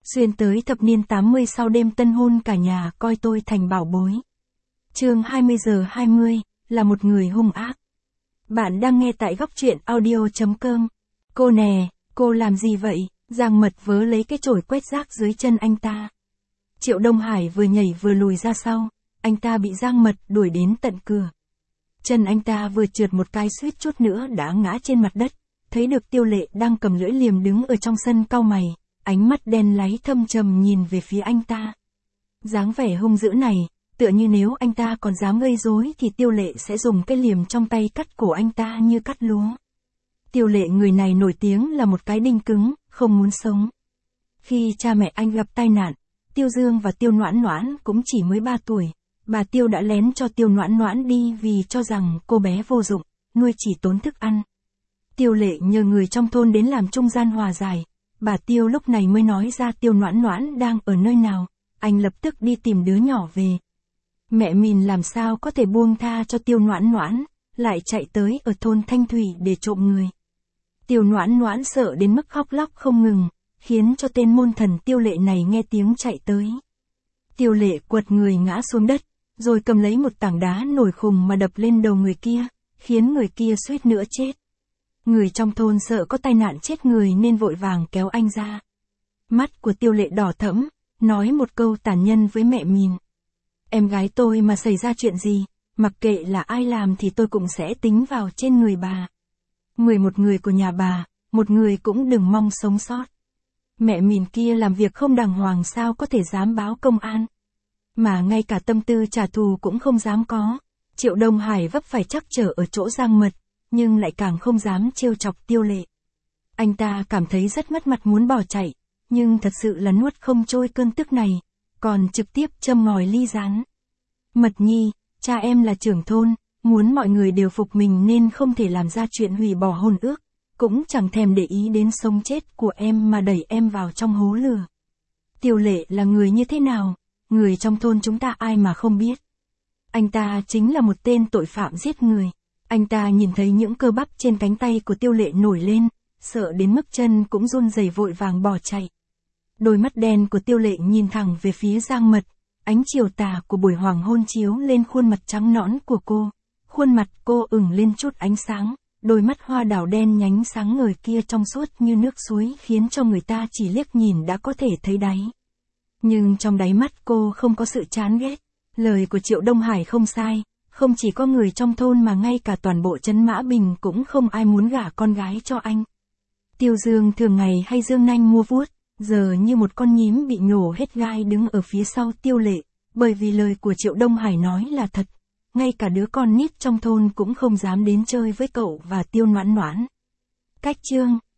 Xuyên tới thập niên 80 sau đêm tân hôn cả nhà coi tôi thành bảo bối. Chương 20:20, là một người hung ác. Bạn đang nghe tại góc truyện audio.com. Cô nè, cô làm gì vậy? Giang Mật vớ lấy cái chổi quét rác dưới chân anh ta. Triệu Đông Hải vừa nhảy vừa lùi ra sau, anh ta bị Giang Mật đuổi đến tận cửa. Chân anh ta vừa trượt một cái suýt chút nữa đã ngã trên mặt đất, thấy được Tiêu Lệ đang cầm lưỡi liềm đứng ở trong sân cau mày, ánh mắt đen láy thâm trầm nhìn về phía anh ta. Dáng vẻ hung dữ này, tựa như nếu anh ta còn dám gây rối thì Tiêu Lệ sẽ dùng cái liềm trong tay cắt cổ anh ta như cắt lúa. Tiêu Lệ người này nổi tiếng là một cái đinh cứng, không muốn sống. Khi cha mẹ anh gặp tai nạn, Tiêu Dương và Tiêu Noãn Noãn cũng chỉ mới 3 tuổi, bà Tiêu đã lén cho Tiêu Noãn Noãn đi vì cho rằng cô bé vô dụng, nuôi chỉ tốn thức ăn. Tiêu Lệ nhờ người trong thôn đến làm trung gian hòa giải, bà Tiêu lúc này mới nói ra Tiêu Noãn Noãn đang ở nơi nào, anh lập tức đi tìm đứa nhỏ về. Mẹ mình làm sao có thể buông tha cho Tiêu Noãn Noãn, lại chạy tới ở thôn Thanh Thủy để trộm người. Tiêu Noãn Noãn sợ đến mức khóc lóc không ngừng, khiến cho tên môn thần Tiêu Lệ này nghe tiếng chạy tới. Tiêu Lệ quật người ngã xuống đất, rồi cầm lấy một tảng đá nổi khùng mà đập lên đầu người kia, khiến người kia suýt nữa chết. Người trong thôn sợ có tai nạn chết người nên vội vàng kéo anh ra. Mắt của Tiêu Lệ đỏ thẫm, nói một câu tàn nhẫn với mẹ mình. Em gái tôi mà xảy ra chuyện gì, mặc kệ là ai làm thì tôi cũng sẽ tính vào trên người bà. 11 người của nhà bà, một người cũng đừng mong sống sót. Mẹ mình kia làm việc không đàng hoàng sao có thể dám báo công an. Mà ngay cả tâm tư trả thù cũng không dám có. Triệu Đông Hải vấp phải trắc trở ở chỗ Giang Mật, nhưng lại càng không dám trêu chọc Tiêu Lệ. Anh ta cảm thấy rất mất mặt muốn bỏ chạy, nhưng thật sự là nuốt không trôi cơn tức này, còn trực tiếp châm ngòi ly gián. Mật Nhi, cha em là trưởng thôn, muốn mọi người đều phục mình nên không thể làm ra chuyện hủy bỏ hôn ước, cũng chẳng thèm để ý đến sống chết của em mà đẩy em vào trong hố lửa. Tiêu Lệ là người như thế nào, người trong thôn chúng ta ai mà không biết. Anh ta chính là một tên tội phạm giết người. Anh ta nhìn thấy những cơ bắp trên cánh tay của Tiêu Lệ nổi lên, sợ đến mức chân cũng run rẩy vội vàng bỏ chạy. Đôi mắt đen của Tiêu Lệ nhìn thẳng về phía Giang Mật, ánh chiều tà của buổi hoàng hôn chiếu lên khuôn mặt trắng nõn của cô. Khuôn mặt cô ửng lên chút ánh sáng, đôi mắt hoa đào đen nhánh sáng ngời kia trong suốt như nước suối khiến cho người ta chỉ liếc nhìn đã có thể thấy đáy. Nhưng trong đáy mắt cô không có sự chán ghét. Lời của Triệu Đông Hải không sai, không chỉ có người trong thôn mà ngay cả toàn bộ trấn Mã Bình cũng không ai muốn gả con gái cho anh. Tiêu Dương thường ngày hay dương nanh mua vuốt, giờ như một con nhím bị nhổ hết gai đứng ở phía sau Tiêu Lệ, bởi vì lời của Triệu Đông Hải nói là thật. Ngay cả đứa con nít trong thôn cũng không dám đến chơi với cậu và Tiêu Noãn Noãn. Cách chương